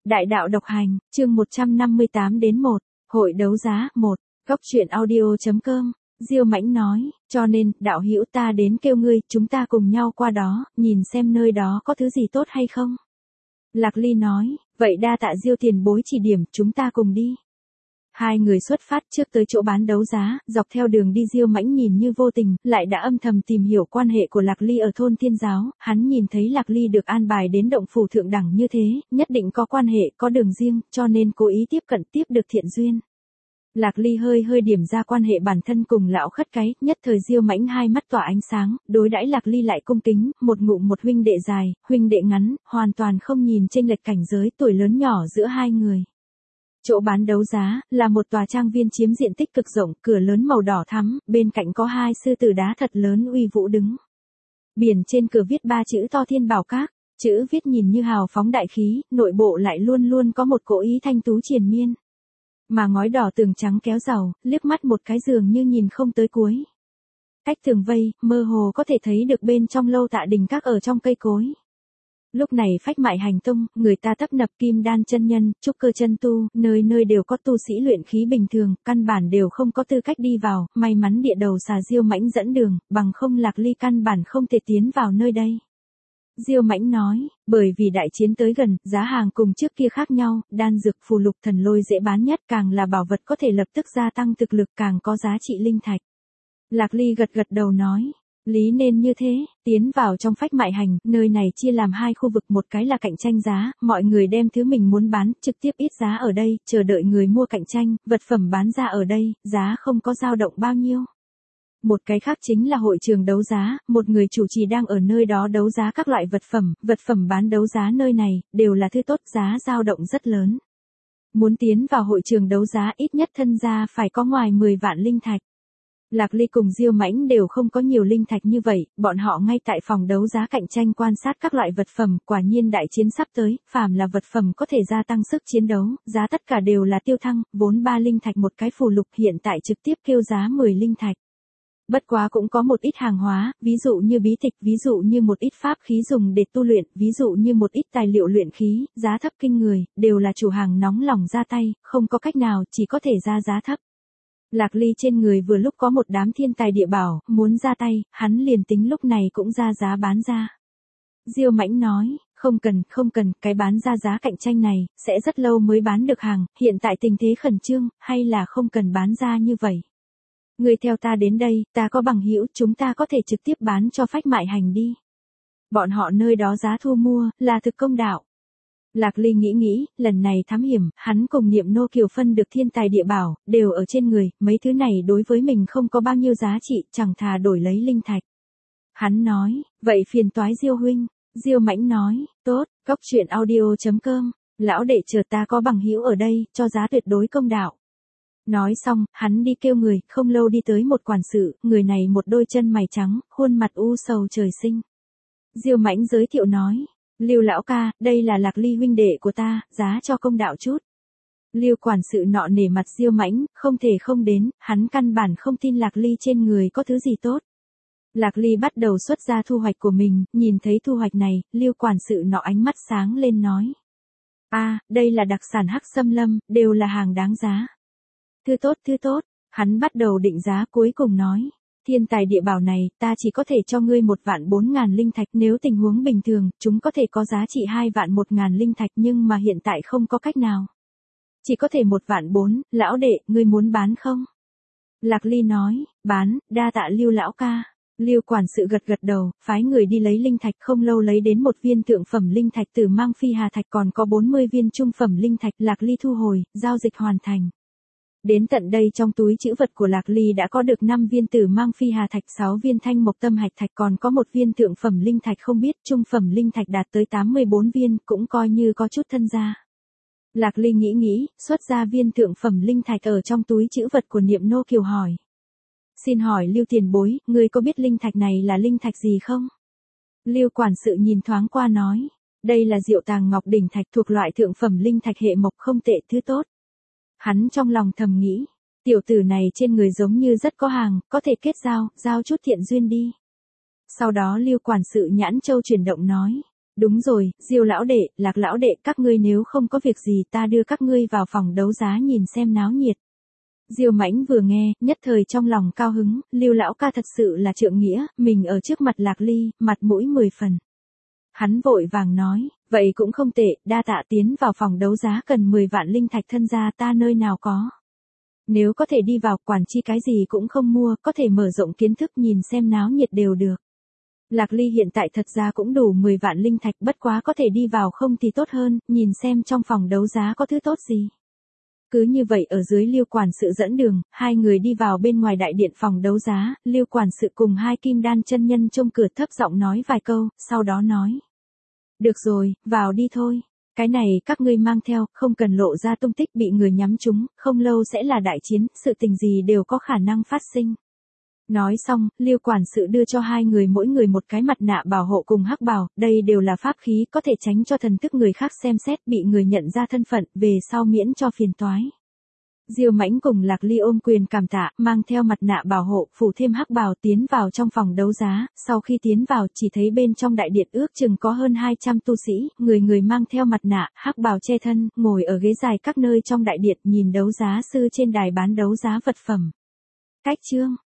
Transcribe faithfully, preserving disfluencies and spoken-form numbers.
Đại đạo độc hành, chương một trăm năm mươi tám đến một, hội đấu giá, một, góc truyện audio.com, Diêu Mãnh nói, cho nên, đạo hữu ta đến kêu ngươi, chúng ta cùng nhau qua đó, nhìn xem nơi đó có thứ gì tốt hay không. Lạc Ly nói, vậy đa tạ Diêu tiền bối chỉ điểm, chúng ta cùng đi. Hai người xuất phát trước tới chỗ bán đấu giá, dọc theo đường đi Diêu Mãnh nhìn như vô tình, lại đã âm thầm tìm hiểu quan hệ của Lạc Ly ở thôn Thiên Giáo, hắn nhìn thấy Lạc Ly được an bài đến động phủ thượng đẳng như thế, nhất định có quan hệ, có đường riêng, cho nên cố ý tiếp cận tiếp được thiện duyên. Lạc Ly hơi hơi điểm ra quan hệ bản thân cùng lão khất cái, nhất thời Diêu Mãnh hai mắt tỏa ánh sáng, đối đãi Lạc Ly lại cung kính, một ngụm một huynh đệ dài, huynh đệ ngắn, hoàn toàn không nhìn chênh lệch cảnh giới tuổi lớn nhỏ giữa hai người. Chỗ bán đấu giá, là một tòa trang viên chiếm diện tích cực rộng, cửa lớn màu đỏ thắm, bên cạnh có hai sư tử đá thật lớn uy vũ đứng. Biển trên cửa viết ba chữ to Thiên Bảo Các, chữ viết nhìn như hào phóng đại khí, nội bộ lại luôn luôn có một cỗ ý thanh tú triền miên. Mà ngói đỏ tường trắng kéo rào, liếc mắt một cái giường như nhìn không tới cuối. Cách tường vây, mơ hồ có thể thấy được bên trong Lâu Tạ Đình Các ở trong cây cối. Lúc này phách mại hành tung, người ta tấp nập kim đan chân nhân, trúc cơ chân tu, nơi nơi đều có tu sĩ luyện khí bình thường, căn bản đều không có tư cách đi vào, may mắn địa đầu xà Diêu Mãnh dẫn đường, bằng không Lạc Ly căn bản không thể tiến vào nơi đây. Diêu Mãnh nói, bởi vì đại chiến tới gần, giá hàng cùng trước kia khác nhau, đan dược phù lục thần lôi dễ bán nhất, càng là bảo vật có thể lập tức gia tăng thực lực, càng có giá trị linh thạch. Lạc Ly gật gật đầu nói, lý nên như thế, tiến vào trong phách mại hành, nơi này chia làm hai khu vực, một cái là cạnh tranh giá, mọi người đem thứ mình muốn bán, trực tiếp ít giá ở đây, chờ đợi người mua cạnh tranh, vật phẩm bán ra ở đây, giá không có dao động bao nhiêu. Một cái khác chính là hội trường đấu giá, một người chủ trì đang ở nơi đó đấu giá các loại vật phẩm, vật phẩm bán đấu giá nơi này, đều là thứ tốt, giá dao động rất lớn. Muốn tiến vào hội trường đấu giá ít nhất thân gia phải có ngoài mười vạn linh thạch. Lạc Ly cùng Diêu Mãnh đều không có nhiều linh thạch như vậy, bọn họ ngay tại phòng đấu giá cạnh tranh quan sát các loại vật phẩm, quả nhiên đại chiến sắp tới, phàm là vật phẩm có thể gia tăng sức chiến đấu, giá tất cả đều là tiêu thăng, vốn ba linh thạch một cái phù lục hiện tại trực tiếp kêu giá mười linh thạch. Bất quá cũng có một ít hàng hóa, ví dụ như bí tịch, ví dụ như một ít pháp khí dùng để tu luyện, ví dụ như một ít tài liệu luyện khí, giá thấp kinh người, đều là chủ hàng nóng lòng ra tay, không có cách nào, chỉ có thể ra giá thấp. Lạc Ly trên người vừa lúc có một đám thiên tài địa bảo, muốn ra tay, hắn liền tính lúc này cũng ra giá bán ra. Diêu Mãnh nói, không cần, không cần, cái bán ra giá cạnh tranh này, sẽ rất lâu mới bán được hàng, hiện tại tình thế khẩn trương, hay là không cần bán ra như vậy. Người theo ta đến đây, ta có bằng hữu, chúng ta có thể trực tiếp bán cho phách mại hành đi. Bọn họ nơi đó giá thu mua, là thực công đạo. Lạc Ly nghĩ nghĩ, lần này thám hiểm, hắn cùng Niệm Nô Kiều phân được thiên tài địa bảo, đều ở trên người, mấy thứ này đối với mình không có bao nhiêu giá trị, chẳng thà đổi lấy linh thạch. Hắn nói, vậy phiền toái Diêu huynh. Diêu Mãnh nói, tốt, góc truyện audio.com, lão đệ chờ ta có bằng hữu ở đây, cho giá tuyệt đối công đạo. Nói xong, hắn đi kêu người, không lâu đi tới một quản sự, người này một đôi chân mày trắng, khuôn mặt u sầu trời sinh. Diêu Mãnh giới thiệu nói, Lưu lão ca, đây là Lạc Ly huynh đệ của ta, giá cho công đạo chút. Lưu quản sự nọ nể mặt Diêu Mãnh, không thể không đến, hắn căn bản không tin Lạc Ly trên người có thứ gì tốt. Lạc Ly bắt đầu xuất ra thu hoạch của mình, nhìn thấy thu hoạch này, Lưu quản sự nọ ánh mắt sáng lên nói. A, đây là đặc sản hắc xâm lâm, đều là hàng đáng giá. Thứ tốt, thứ tốt, hắn bắt đầu định giá cuối cùng nói. Thiên tài địa bảo này, ta chỉ có thể cho ngươi một vạn bốn ngàn linh thạch, nếu tình huống bình thường, chúng có thể có giá trị hai vạn một ngàn linh thạch nhưng mà hiện tại không có cách nào. Chỉ có thể một vạn bốn, lão đệ, ngươi muốn bán không? Lạc Ly nói, bán, đa tạ Lưu lão ca. Lưu quản sự gật gật đầu, phái người đi lấy linh thạch, không lâu lấy đến một viên thượng phẩm linh thạch từ mang phi hà thạch, còn có bốn mươi viên trung phẩm linh thạch, Lạc Ly thu hồi, giao dịch hoàn thành. Đến tận đây trong túi trữ vật của Lạc Ly đã có được năm viên tử mang phi hà thạch, sáu viên thanh mộc tâm hạch thạch, còn có một viên thượng phẩm linh thạch không biết, trung phẩm linh thạch đạt tới tám mươi bốn viên, cũng coi như có chút thân gia. Lạc Ly nghĩ nghĩ, xuất ra viên thượng phẩm linh thạch ở trong túi trữ vật của Niệm Nô Kiều hỏi. Xin hỏi Lưu tiền bối, người có biết linh thạch này là linh thạch gì không? Lưu quản sự nhìn thoáng qua nói, đây là Diệu Tàng Ngọc Đỉnh Thạch, thuộc loại thượng phẩm linh thạch hệ mộc, không tệ, thứ tốt. Hắn trong lòng thầm nghĩ, tiểu tử này trên người giống như rất có hàng, có thể kết giao, giao chút thiện duyên đi. Sau đó Lưu quản sự nhãn châu chuyển động nói, Đúng rồi, Diêu lão đệ, Lạc lão đệ, các ngươi nếu không có việc gì ta đưa các ngươi vào phòng đấu giá nhìn xem náo nhiệt. Diêu Mãnh vừa nghe, nhất thời trong lòng cao hứng, Lưu lão ca thật sự là trượng nghĩa, mình ở trước mặt Lạc Ly, mặt mũi mười phần. Hắn vội vàng nói, vậy cũng không tệ, đa tạ, tiến vào phòng đấu giá cần mười vạn linh thạch, thân gia ta nơi nào có. Nếu có thể đi vào, quản chi cái gì cũng không mua, có thể mở rộng kiến thức nhìn xem náo nhiệt đều được. Lạc Ly hiện tại thật ra cũng đủ mười vạn linh thạch, bất quá có thể đi vào không thì tốt hơn, nhìn xem trong phòng đấu giá có thứ tốt gì. Cứ như vậy ở dưới Lưu quản sự dẫn đường, hai người đi vào bên ngoài đại điện phòng đấu giá, Lưu quản sự cùng hai kim đan chân nhân trông cửa thấp giọng nói vài câu, sau đó nói. Được rồi, vào đi thôi. Cái này các ngươi mang theo, không cần lộ ra tung tích bị người nhắm trúng, không lâu sẽ là đại chiến, sự tình gì đều có khả năng phát sinh. Nói xong, Lưu quản sự đưa cho hai người mỗi người một cái mặt nạ bảo hộ cùng hắc bào, đây đều là pháp khí có thể tránh cho thần thức người khác xem xét, bị người nhận ra thân phận, về sau miễn cho phiền toái. Diêu Mãnh cùng Lạc Ly ôm quyền cảm tạ, mang theo mặt nạ bảo hộ, phủ thêm hắc bào tiến vào trong phòng đấu giá, sau khi tiến vào chỉ thấy bên trong đại điện ước chừng có hơn hai trăm tu sĩ, người người mang theo mặt nạ, hắc bào che thân, ngồi ở ghế dài các nơi trong đại điện nhìn đấu giá sư trên đài bán đấu giá vật phẩm. Cách chương